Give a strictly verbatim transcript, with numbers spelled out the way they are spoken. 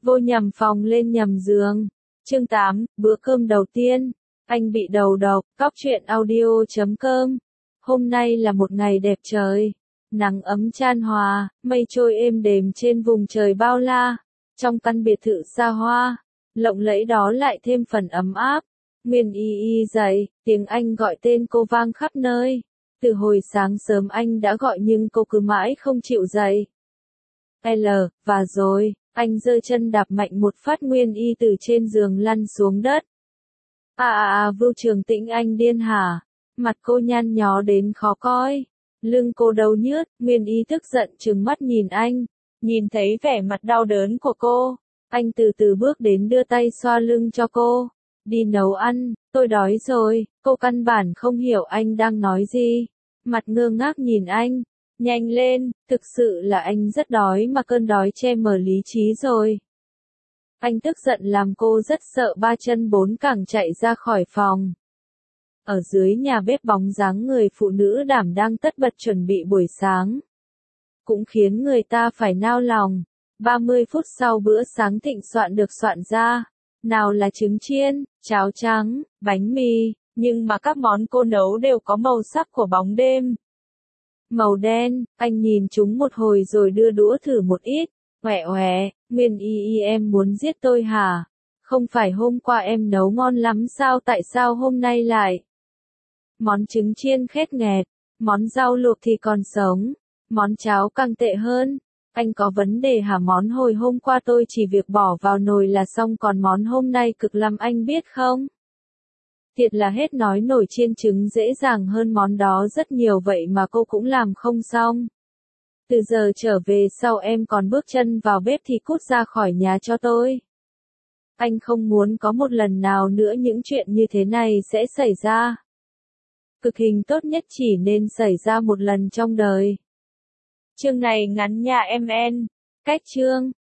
Vô nhầm phòng lên nhầm giường. Chương tám, bữa cơm đầu tiên. Anh bị đầu độc, cóc truyện audio chấm com. Hôm nay là một ngày đẹp trời. Nắng ấm chan hòa, mây trôi êm đềm trên vùng trời bao la. Trong căn biệt thự xa hoa, lộng lẫy đó lại thêm phần ấm áp. Nguyên Y Y dậy, tiếng anh gọi tên cô vang khắp nơi. Từ hồi sáng sớm anh đã gọi nhưng cô cứ mãi không chịu dậy. L, và rồi, anh giơ chân đạp mạnh một phát Nguyên Y từ trên giường lăn xuống đất. À à à Vưu Trường Tĩnh, anh điên hả? Mặt cô nhăn nhó đến khó coi. Lưng cô đau nhức, Nguyên Y tức giận trừng mắt nhìn anh. Nhìn thấy vẻ mặt đau đớn của cô, anh từ từ bước đến đưa tay xoa lưng cho cô. Đi nấu ăn, tôi đói rồi. Cô căn bản không hiểu anh đang nói gì. Mặt ngơ ngác nhìn anh. Nhanh lên, thực sự là anh rất đói mà cơn đói che mờ lý trí rồi. Anh tức giận làm cô rất sợ, ba chân bốn cẳng chạy ra khỏi phòng. Ở dưới nhà bếp bóng dáng người phụ nữ đảm đang tất bật chuẩn bị buổi sáng. Cũng khiến người ta phải nao lòng. ba mươi phút sau bữa sáng thịnh soạn được soạn ra. Nào là trứng chiên, cháo trắng, bánh mì, nhưng mà các món cô nấu đều có màu sắc của bóng đêm. Màu đen, anh nhìn chúng một hồi rồi đưa đũa thử một ít. Oẹ oẹ, Nguyên Y Y, em muốn giết tôi hả? Không phải hôm qua em nấu ngon lắm sao, tại sao hôm nay lại? Món trứng chiên khét nghẹt, món rau luộc thì còn sống, món cháo càng tệ hơn. Anh có vấn đề hả? Món hồi hôm qua tôi chỉ việc bỏ vào nồi là xong, còn món hôm nay cực lắm anh biết không? Thiệt là hết nói nổi, chiên trứng dễ dàng hơn món đó rất nhiều vậy mà cô cũng làm không xong. Từ giờ trở về sau em còn bước chân vào bếp thì cút ra khỏi nhà cho tôi. Anh không muốn có một lần nào nữa những chuyện như thế này sẽ xảy ra. Cực hình tốt nhất chỉ nên xảy ra một lần trong đời. Chương này ngắn nha em en. Cách chương.